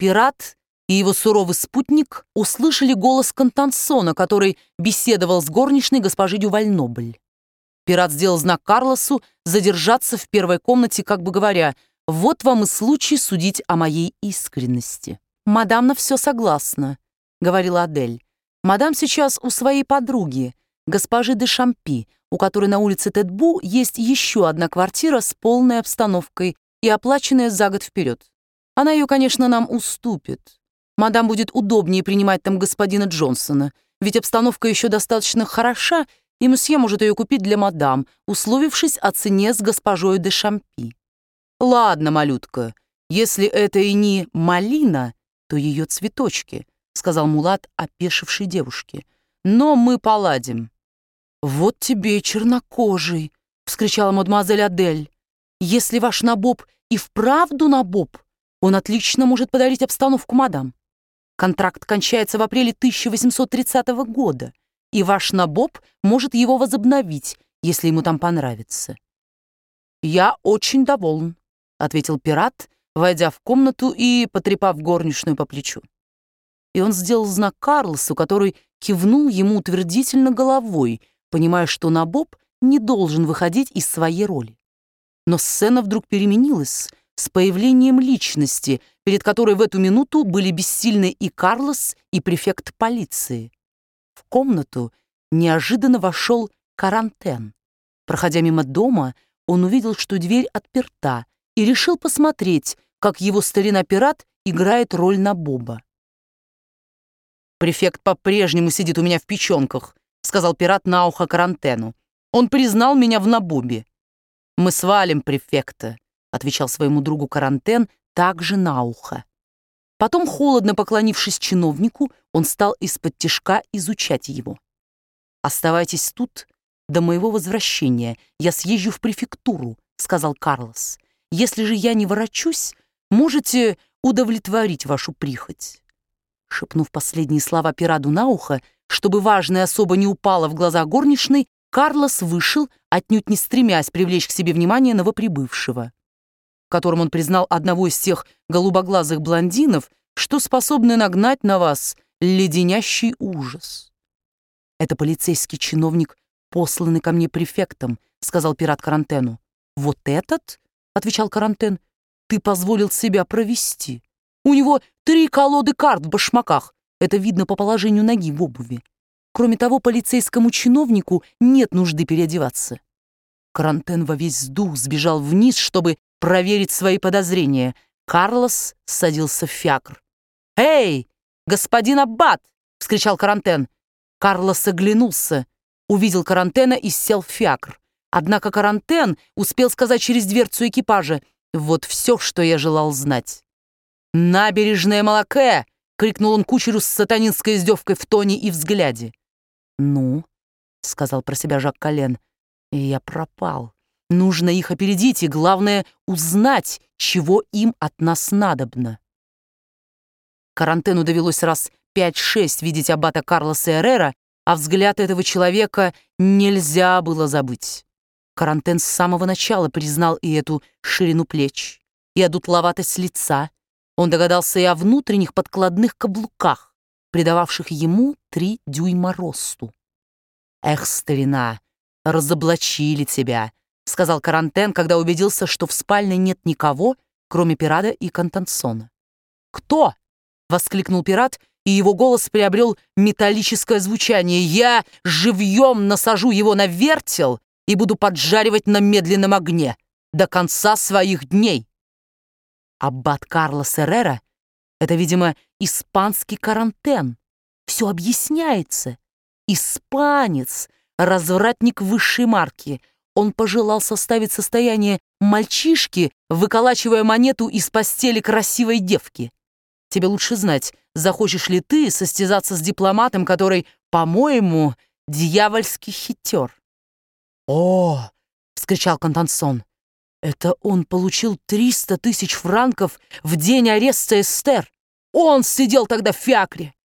Пират и его суровый спутник услышали голос Контансона, который беседовал с горничной госпожи Дюваль-Нобль. Пират сделал знак Карлосу задержаться в первой комнате, как бы говоря: «Вот вам и случай судить о моей искренности». «Мадам на все согласна», — говорила Адель. «Мадам сейчас у своей подруги, госпожи де Шампи, у которой на улице Тетбу есть еще одна квартира с полной обстановкой и оплаченная за год вперед. Она ее, конечно, нам уступит. Мадам будет удобнее принимать там господина Джонсона, ведь обстановка еще достаточно хороша, и мсье может ее купить для мадам, условившись о цене с госпожой де Шампи». «Ладно, малютка, если это и не малина, то ее цветочки», — сказал Мулат опешившей девушке. «Но мы поладим». «Вот тебе и чернокожий», — вскричала мадемуазель Адель. «Если ваш набоб и вправду набоб, он отлично может подарить обстановку мадам. Контракт кончается в апреле 1830 года, и ваш набоб может его возобновить, если ему там понравится». «Я очень доволен», — ответил пират, войдя в комнату и потрепав горничную по плечу. И он сделал знак Карлосу, который кивнул ему утвердительно головой, понимая, что набоб не должен выходить из своей роли. Но сцена вдруг переменилась с появлением личности, перед которой в эту минуту были бессильны и Карлос, и префект полиции. В комнату неожиданно вошел Карантен. Проходя мимо дома, он увидел, что дверь отперта, и решил посмотреть, как его старина-пират играет роль набоба. «Префект по-прежнему сидит у меня в печенках», — сказал пират на ухо Карантену. «Он признал меня в набобе». «Мы свалим префекта», — отвечал своему другу Карантен также на ухо. Потом, холодно поклонившись чиновнику, он стал из-под тишка изучать его. «Оставайтесь тут до моего возвращения. Я съезжу в префектуру», — сказал Карлос. «Если же я не ворочусь, можете удовлетворить вашу прихоть». Шепнув последние слова пирату на ухо, чтобы важная особа не упала в глаза горничной, Карлос вышел, отнюдь не стремясь привлечь к себе внимание новоприбывшего, которым он признал одного из тех голубоглазых блондинов, что способны нагнать на вас леденящий ужас. «Это полицейский чиновник, посланный ко мне префектом», — сказал пират Карантену. «Вот этот?» — отвечал Карантен. «Ты позволил себя провести. У него 3 колоды карт в башмаках. Это видно по положению ноги в обуви. Кроме того, полицейскому чиновнику нет нужды переодеваться». Карантен во весь дух сбежал вниз, чтобы проверить свои подозрения. Карлос садился в фиакр. «Эй, господин аббат!» — вскричал Карантен. Карлос оглянулся, увидел Карантена и сел в фиакр. Однако Карантен успел сказать через дверцу экипажа: «Вот все, что я желал знать». «Набережная Малаке!» — крикнул он кучеру с сатанинской издевкой в тоне и взгляде. «Ну», — сказал про себя Жак Колен, — «я пропал. Нужно их опередить и, главное, узнать, чего им от нас надобно». Карантену довелось раз 5-6 видеть аббата Карлоса Эррера, а взгляд этого человека нельзя было забыть. Карантен с самого начала признал и эту ширину плеч, и одутловатость лица. Он догадался и о внутренних подкладных каблуках, придававших ему 3 дюйма росту. «Эх, старина, разоблачили тебя», — сказал Карантен, когда убедился, что в спальне нет никого, кроме пирата и Контансона. «Кто?» — воскликнул пират, и его голос приобрел металлическое звучание. «Я живьем насажу его на вертел и буду поджаривать на медленном огне до конца своих дней». Аббат Карлос Эррера — это, видимо, испанский Карантен. Все объясняется. Испанец, развратник высшей марки. Он пожелал составить состояние мальчишки, выколачивая монету из постели красивой девки. Тебе лучше знать, захочешь ли ты состязаться с дипломатом, который, по-моему, дьявольский хитер. «О!» — вскричал Контансон. «Это он получил 300 000 франков в день ареста Эстер. Он сидел тогда в фиакре.